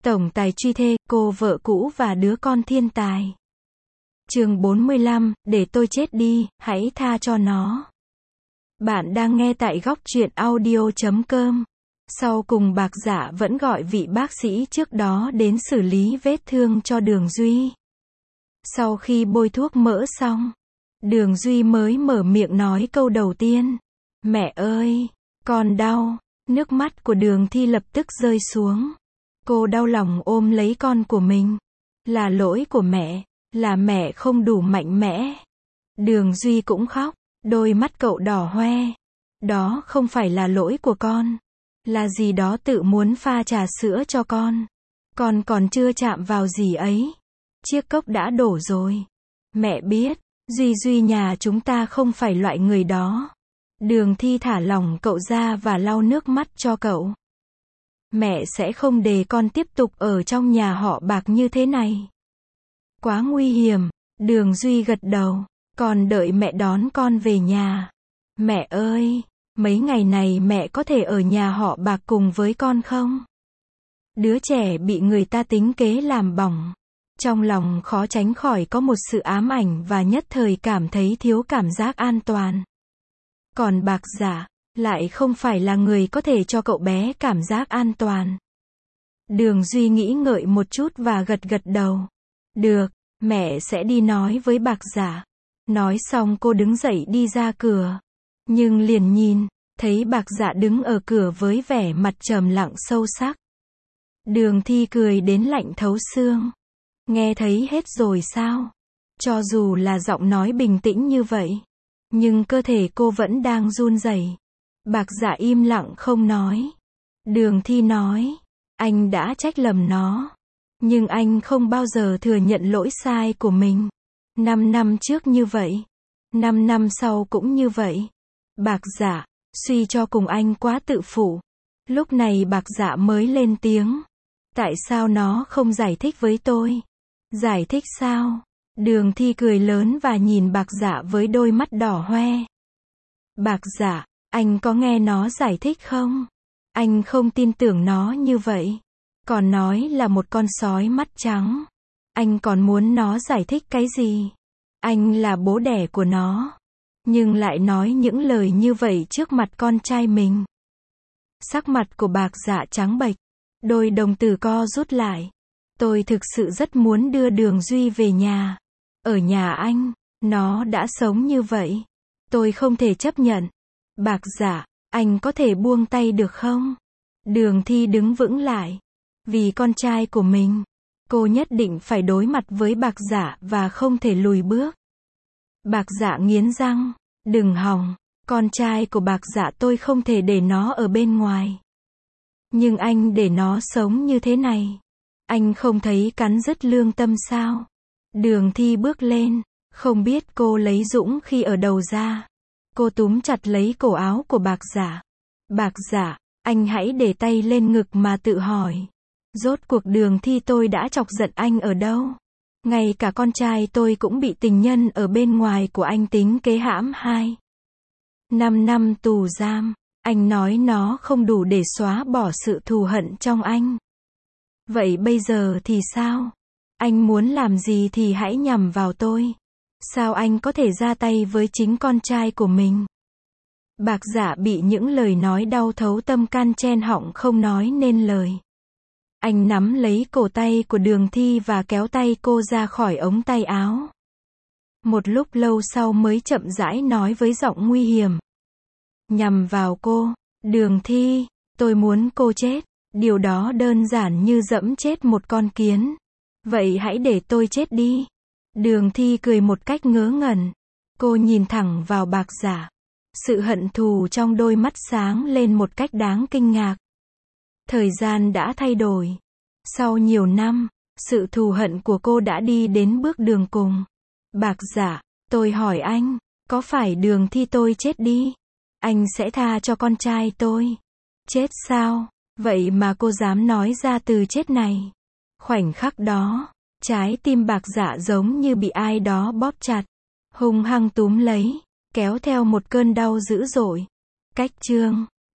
Tổng tài truy thê, cô vợ cũ và đứa con thiên tài. Chương 45, để tôi chết đi, hãy tha cho nó. Bạn đang nghe tại góc truyện audio.com. Sau cùng Bạc Dạ vẫn gọi vị bác sĩ trước đó đến xử lý vết thương cho Đường Duy. Sau khi bôi thuốc mỡ xong, Đường Duy mới mở miệng nói câu đầu tiên. Mẹ ơi, con đau. Nước mắt của Đường Thi lập tức rơi xuống. Cô đau lòng ôm lấy con của mình. Là lỗi của mẹ, là mẹ không đủ mạnh mẽ. Đường Duy cũng khóc, đôi mắt cậu đỏ hoe. Đó không phải là lỗi của con. Là gì đó tự muốn pha trà sữa cho con. Con còn chưa chạm vào gì ấy. Chiếc cốc đã đổ rồi. Mẹ biết, Duy nhà chúng ta không phải loại người đó. Đường Thi thả lỏng cậu ra và lau nước mắt cho cậu. Mẹ sẽ không để con tiếp tục ở trong nhà họ Bạc như thế này. Quá nguy hiểm. Đường Duy gật đầu. Con đợi mẹ đón con về nhà. Mẹ ơi, mấy ngày này mẹ có thể ở nhà họ Bạc cùng với con không? Đứa trẻ bị người ta tính kế làm bỏng. Trong lòng khó tránh khỏi có một sự ám ảnh và nhất thời cảm thấy thiếu cảm giác an toàn. Còn Bạc Dạ lại không phải là người có thể cho cậu bé cảm giác an toàn. Đường Duy nghĩ ngợi một chút và gật đầu. Được, mẹ sẽ đi nói với Bạc Dạ. Nói xong cô đứng dậy đi ra cửa. Nhưng liền nhìn, thấy Bạc Dạ đứng ở cửa với vẻ mặt trầm lặng sâu sắc. Đường Thi cười đến lạnh thấu xương. Nghe thấy hết rồi sao? Cho dù là giọng nói bình tĩnh như vậy, nhưng cơ thể cô vẫn đang run rẩy. Bạc Dạ im lặng không nói. Đường Thi nói, anh đã trách lầm nó. Nhưng anh không bao giờ thừa nhận lỗi sai của mình. 5 năm trước như vậy. 5 năm sau cũng như vậy. Bạc Dạ, suy cho cùng anh quá tự phụ. Lúc này Bạc Dạ mới lên tiếng. Tại sao nó không giải thích với tôi? Giải thích sao? Đường Thi cười lớn và nhìn Bạc Dạ với đôi mắt đỏ hoe. Bạc Dạ, anh có nghe nó giải thích không? Anh không tin tưởng nó như vậy. Còn nói là một con sói mắt trắng. Anh còn muốn nó giải thích cái gì? Anh là bố đẻ của nó. Nhưng lại nói những lời như vậy trước mặt con trai mình. Sắc mặt của Bạc Dạ trắng bệch. Đôi đồng tử co rút lại. Tôi thực sự rất muốn đưa Đường Duy về nhà. Ở nhà anh, nó đã sống như vậy. Tôi không thể chấp nhận. Bạc Dạ, anh có thể buông tay được không? Đường Thi đứng vững lại. Vì con trai của mình, cô nhất định phải đối mặt với Bạc Dạ và không thể lùi bước. Bạc Dạ nghiến răng. Đừng hòng. Con trai của Bạc Dạ tôi không thể để nó ở bên ngoài. Nhưng anh để nó sống như thế này. Anh không thấy cắn rứt lương tâm sao? Đường Thi bước lên. Không biết cô lấy dũng khi ở đầu ra. Cô túm chặt lấy cổ áo của Bạc Dạ. Bạc Dạ, anh hãy để tay lên ngực mà tự hỏi. Rốt cuộc Đường Thi tôi đã chọc giận anh ở đâu? Ngay cả con trai tôi cũng bị tình nhân ở bên ngoài của anh tính kế hãm hại. 5 năm tù giam. Anh nói nó không đủ để xóa bỏ sự thù hận trong anh. Vậy bây giờ thì sao? Anh muốn làm gì thì hãy nhằm vào tôi. Sao anh có thể ra tay với chính con trai của mình? Bạc Dạ bị những lời nói đau thấu tâm can chen họng không nói nên lời. Anh nắm lấy cổ tay của Đường Thi và kéo tay cô ra khỏi ống tay áo. Một lúc lâu sau mới chậm rãi nói với giọng nguy hiểm. Nhằm vào cô, Đường Thi, tôi muốn cô chết. Điều đó đơn giản như giẫm chết một con kiến. Vậy hãy để tôi chết đi. Đường Thi cười một cách ngớ ngẩn. Cô nhìn thẳng vào Bạc Dạ. Sự hận thù trong đôi mắt sáng lên một cách đáng kinh ngạc. Thời gian đã thay đổi. Sau nhiều năm, sự thù hận của cô đã đi đến bước đường cùng. Bạc Dạ, tôi hỏi anh, có phải Đường Thi tôi chết đi, anh sẽ tha cho con trai tôi? Chết sao? Vậy mà cô dám nói ra từ chết này. Khoảnh khắc đó, trái tim Bạc Dạ giống như bị ai đó bóp chặt, hung hăng túm lấy, kéo theo một cơn đau dữ dội. Cách chương